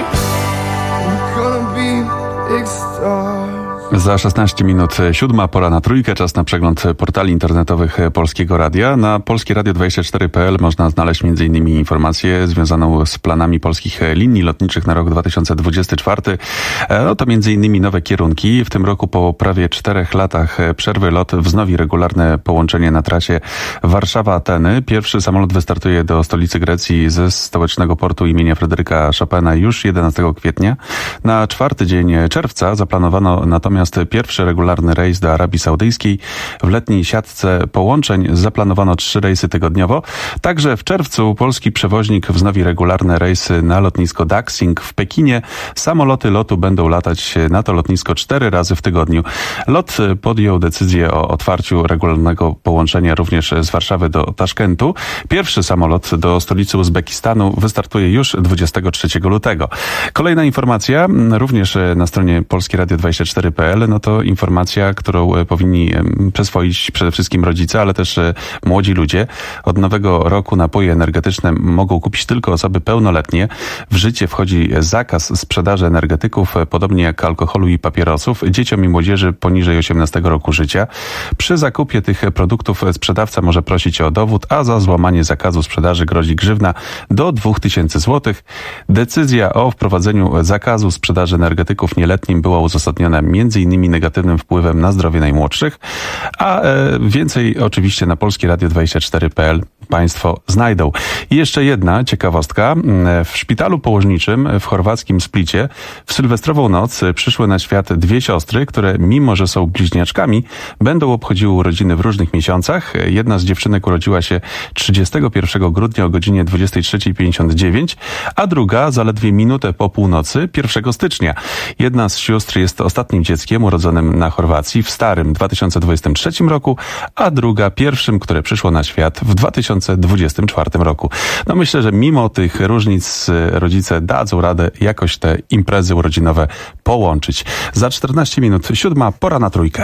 we're gonna be big stars. Za 16 minut 7, pora na trójkę, czas na przegląd portali internetowych Polskiego Radia. Na polskieradio24.pl można znaleźć m.in. informację związaną z planami polskich linii lotniczych na rok 2024. No to m.in. nowe kierunki. W tym roku po prawie 4 latach przerwy LOT wznowi regularne połączenie na trasie Warszawa-Ateny. Pierwszy samolot wystartuje do stolicy Grecji ze stołecznego portu imienia Fryderyka Chopina już 11 kwietnia. Na 4 dzień czerwca zaplanowano natomiast pierwszy regularny rejs do Arabii Saudyjskiej. W letniej siatce połączeń zaplanowano 3 rejsy tygodniowo. Także w czerwcu polski przewoźnik wznowi regularne rejsy na lotnisko Daxing w Pekinie. Samoloty LOT-u będą latać na to lotnisko 4 razy w tygodniu. LOT podjął decyzję o otwarciu regularnego połączenia również z Warszawy do Taszkentu. Pierwszy samolot do stolicy Uzbekistanu wystartuje już 23 lutego. Kolejna informacja, również na stronie polskieradio24.pl. ale no to informacja, którą powinni przyswoić przede wszystkim rodzice, ale też młodzi ludzie. Od nowego roku napoje energetyczne mogą kupić tylko osoby pełnoletnie. W życie wchodzi zakaz sprzedaży energetyków, podobnie jak alkoholu i papierosów, dzieciom i młodzieży poniżej 18 roku życia. Przy zakupie tych produktów sprzedawca może prosić o dowód, a za złamanie zakazu sprzedaży grozi grzywna do 2000 zł. Decyzja o wprowadzeniu zakazu sprzedaży energetyków nieletnim była uzasadniona m.in. negatywnym wpływem na zdrowie najmłodszych, a więcej oczywiście na polskieradio24.pl Państwo znajdą. I jeszcze jedna ciekawostka. W szpitalu położniczym w chorwackim Splicie w sylwestrową noc przyszły na świat dwie siostry, które mimo, że są bliźniaczkami, będą obchodziły urodziny w różnych miesiącach. Jedna z dziewczynek urodziła się 31 grudnia o godzinie 23:59, a druga zaledwie minutę po północy 1 stycznia. Jedna z sióstr jest ostatnim dzieckiem urodzonym na Chorwacji w starym 2023 roku, a druga pierwszym, które przyszło na świat w 2024 roku. No myślę, że mimo tych różnic rodzice dadzą radę jakoś te imprezy urodzinowe połączyć. Za 14 minut 7, pora na trójkę.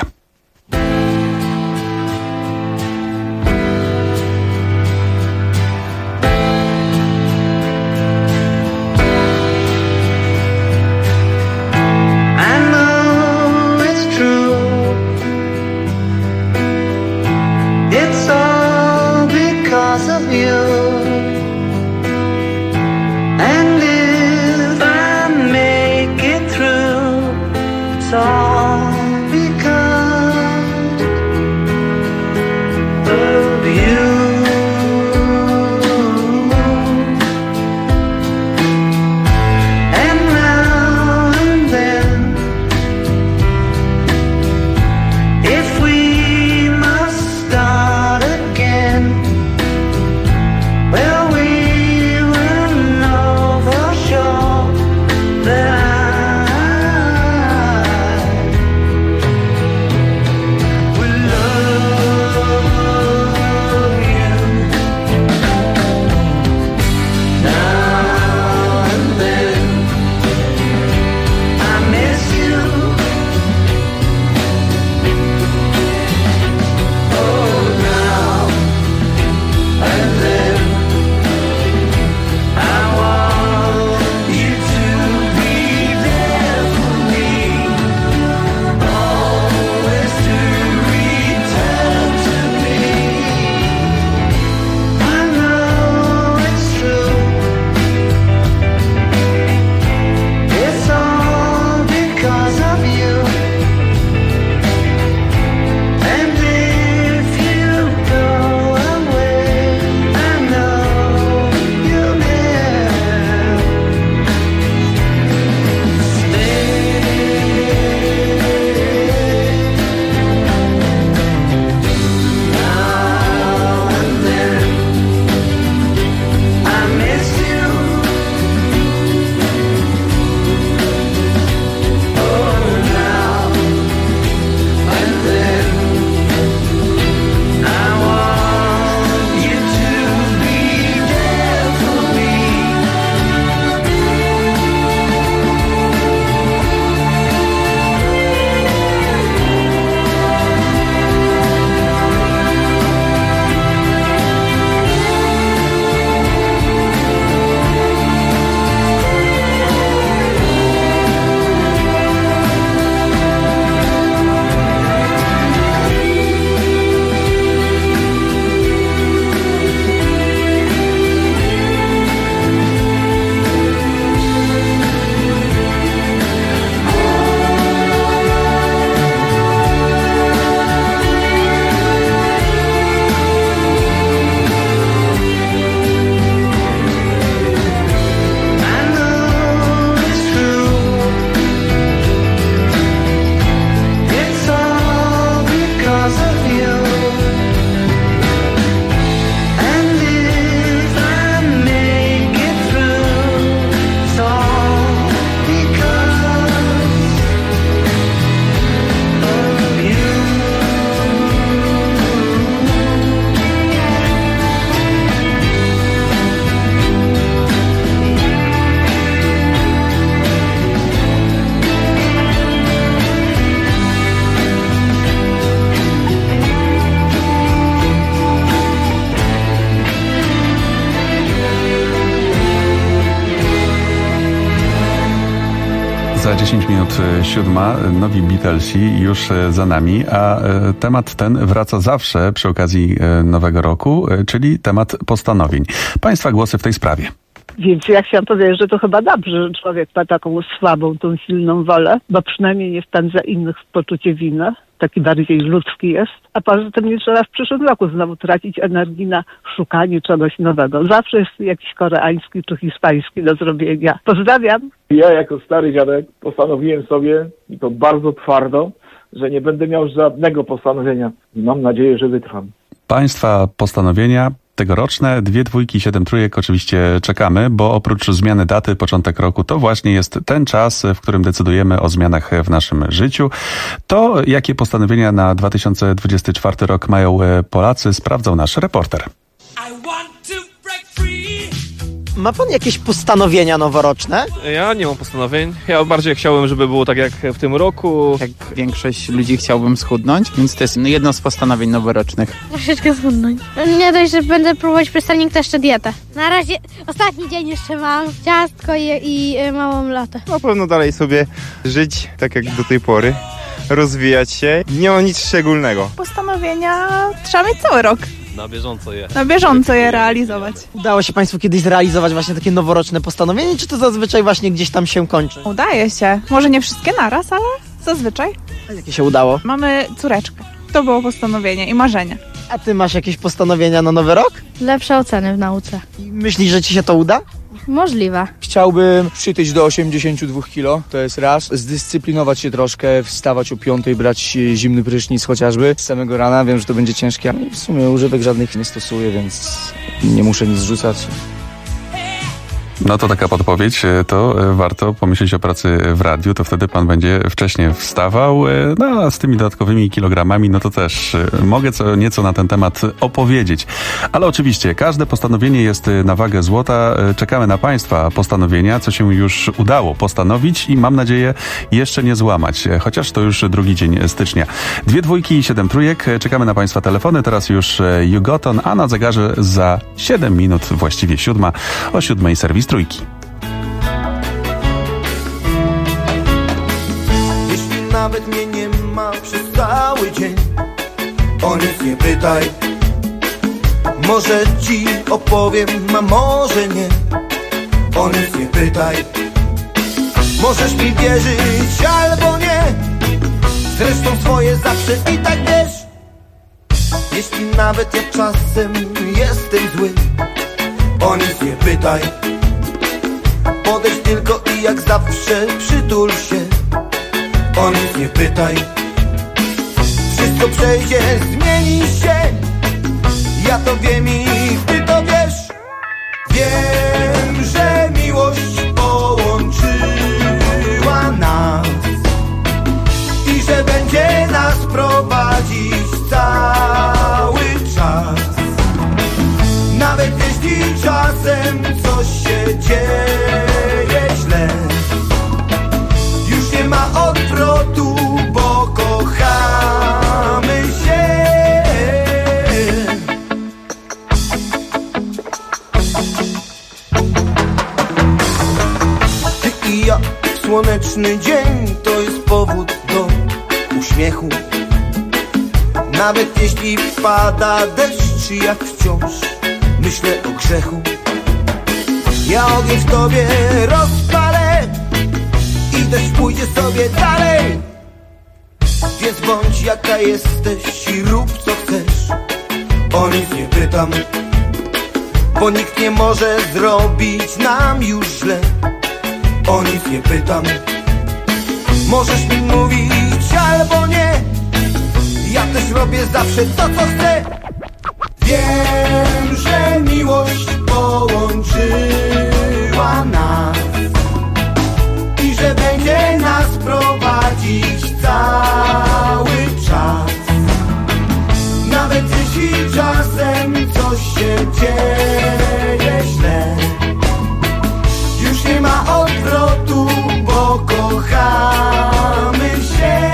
10 minut 7, nowi Beatlesi już za nami, a temat ten wraca zawsze przy okazji nowego roku, czyli temat postanowień. Państwa głosy w tej sprawie. Więc ja chciałam powiedzieć, że to chyba dobrze, że człowiek ma taką słabą, tą silną wolę, bo przynajmniej nie wpędza innych w poczucie winy. Taki bardziej ludzki jest. A poza tym nie trzeba w przyszłym roku znowu tracić energii na szukanie czegoś nowego. Zawsze jest jakiś koreański czy hiszpański do zrobienia. Pozdrawiam. Ja jako stary dziadek postanowiłem sobie, i to bardzo twardo, że nie będę miał żadnego postanowienia. I mam nadzieję, że wytrwam. Państwa postanowienia tegoroczne, 2 dwójki, 7 trójek oczywiście czekamy, bo oprócz zmiany daty, początek roku, to właśnie jest ten czas, w którym decydujemy o zmianach w naszym życiu. To jakie postanowienia na 2024 rok mają Polacy, sprawdzał nasz reporter. Ma pan jakieś postanowienia noworoczne? Ja nie mam postanowień. Ja bardziej chciałbym, żeby było tak jak w tym roku. Jak większość ludzi chciałbym schudnąć, więc to jest jedno z postanowień noworocznych. Troszeczkę schudnąć. Nie dość, że będę próbować przestanik, to jeszcze dietę. Na razie ostatni dzień jeszcze mam ciastko i małą latę. Na pewno dalej sobie żyć tak jak do tej pory, rozwijać się. Nie ma nic szczególnego. Postanowienia trzeba mieć cały rok. Na bieżąco je realizować. Udało się Państwu kiedyś zrealizować właśnie takie noworoczne postanowienie, czy to zazwyczaj właśnie gdzieś tam się kończy? Udaje się. Może nie wszystkie naraz, ale zazwyczaj. A jakie się udało? Mamy córeczkę. To było postanowienie i marzenie. A ty masz jakieś postanowienia na nowy rok? Lepsze oceny w nauce. I myślisz, że ci się to uda? Możliwe. Chciałbym przytyć do 82 kg, to jest raz. Zdyscyplinować się troszkę, wstawać o 5, brać zimny prysznic chociażby. Z samego rana wiem, że to będzie ciężkie, ale w sumie używek żadnych nie stosuję, więc nie muszę nic zrzucać. No to taka podpowiedź, to warto pomyśleć o pracy w radiu, to wtedy pan będzie wcześniej wstawał, no a z tymi dodatkowymi kilogramami, no to też mogę nieco na ten temat opowiedzieć. Ale oczywiście, każde postanowienie jest na wagę złota. Czekamy na Państwa postanowienia, co się już udało postanowić i mam nadzieję jeszcze nie złamać, chociaż to już drugi dzień stycznia. 2 dwójki i 7 trójek, czekamy na Państwa telefony, teraz już You Got On, a na zegarze za 7 minut, właściwie 7, o 7 serwis Trójki. Jeśli nawet mnie nie ma przez cały dzień, o nic nie pytaj. Może ci opowiem, a może nie. O nic nie pytaj. Możesz mi wierzyć albo nie. Zresztą swoje zawsze i tak wiesz. Jeśli nawet ja czasem jestem zły, o nic nie pytaj. Podejdź tylko i jak zawsze przytul się. O nic nie pytaj. Wszystko przejdzie, zmieni się. Ja to wiem i ty to wiesz. Wiem, że miłość połączyła nas i że będzie nas prowadzić cały czas. Nawet jeśli czasem coś się dzieje źle, już nie ma odwrotu, bo kochamy się. Ty i ja, słoneczny dzień, to jest powód do uśmiechu. Nawet jeśli pada deszcz, jak wciąż myślę o grzechu. Ja ogień w tobie rozpalę i deszcz pójdzie sobie dalej. Więc bądź jaka jesteś i rób co chcesz. O nic nie pytam, bo nikt nie może zrobić nam już źle. O nic nie pytam. Możesz mi mówić albo nie. Ja też robię zawsze to, co chcę. Wiem, że miłość połączyła nas i że będzie nas prowadzić cały czas. Nawet jeśli czasem coś się dzieje źle, już nie ma odwrotu, bo kochamy się.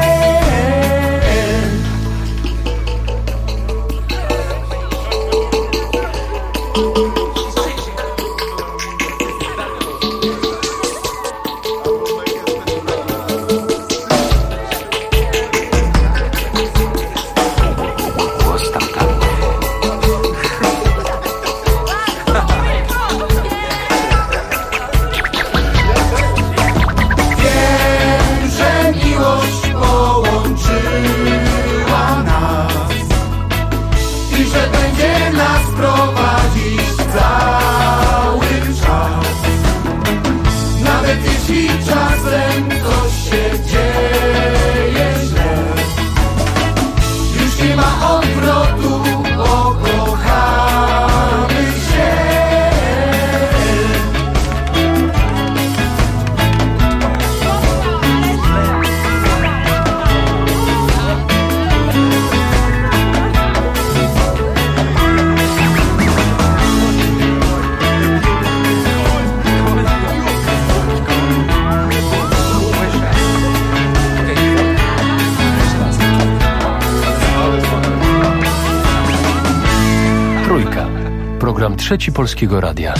program Trzeci Polskiego Radia.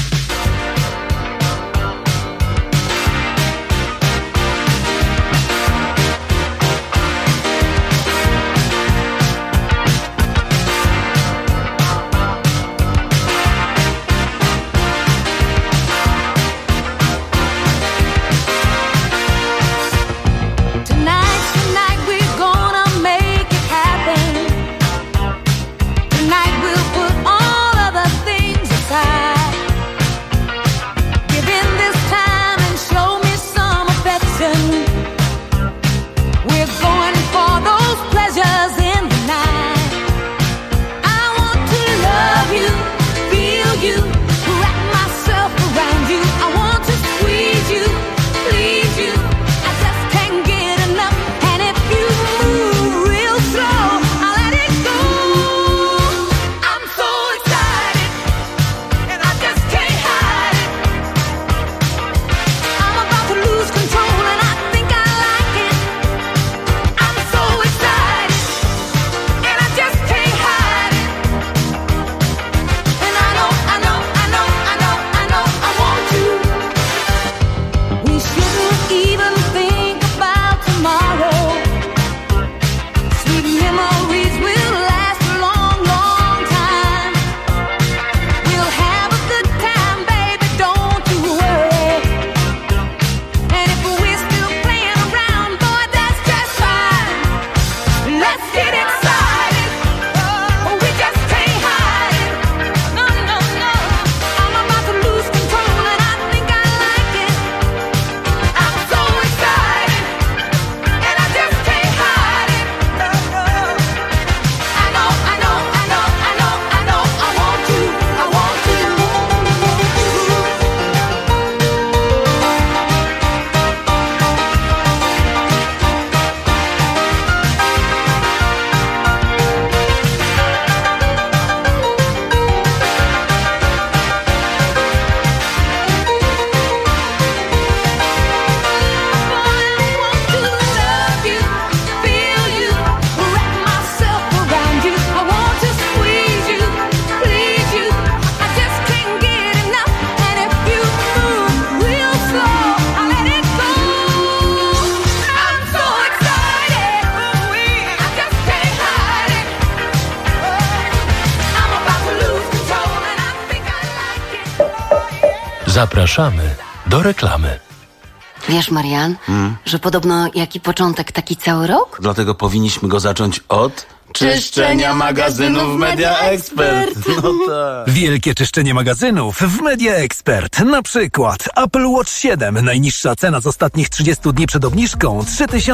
Zapraszamy do reklamy. Wiesz, Marian, że podobno jaki początek, taki cały rok? Dlatego powinniśmy go zacząć od czyszczenia magazynów Media Expert. No tak. Wielkie czyszczenie magazynów w Media Expert. Na przykład Apple Watch 7. Najniższa cena z ostatnich 30 dni przed obniżką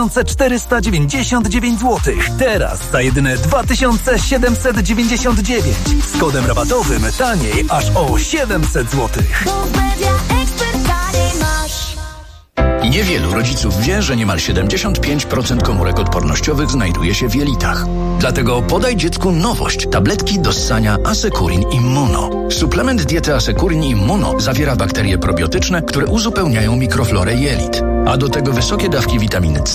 3499 zł. Teraz za jedyne 2799. Z kodem rabatowym taniej aż o 700 zł. Niewielu rodziców wie, że niemal 75% komórek odpornościowych znajduje się w jelitach. Dlatego podaj dziecku nowość. Tabletki do ssania Asekurin Immuno. Suplement diety Asekurin Immuno zawiera bakterie probiotyczne, które uzupełniają mikroflorę jelit. A do tego wysokie dawki witaminy C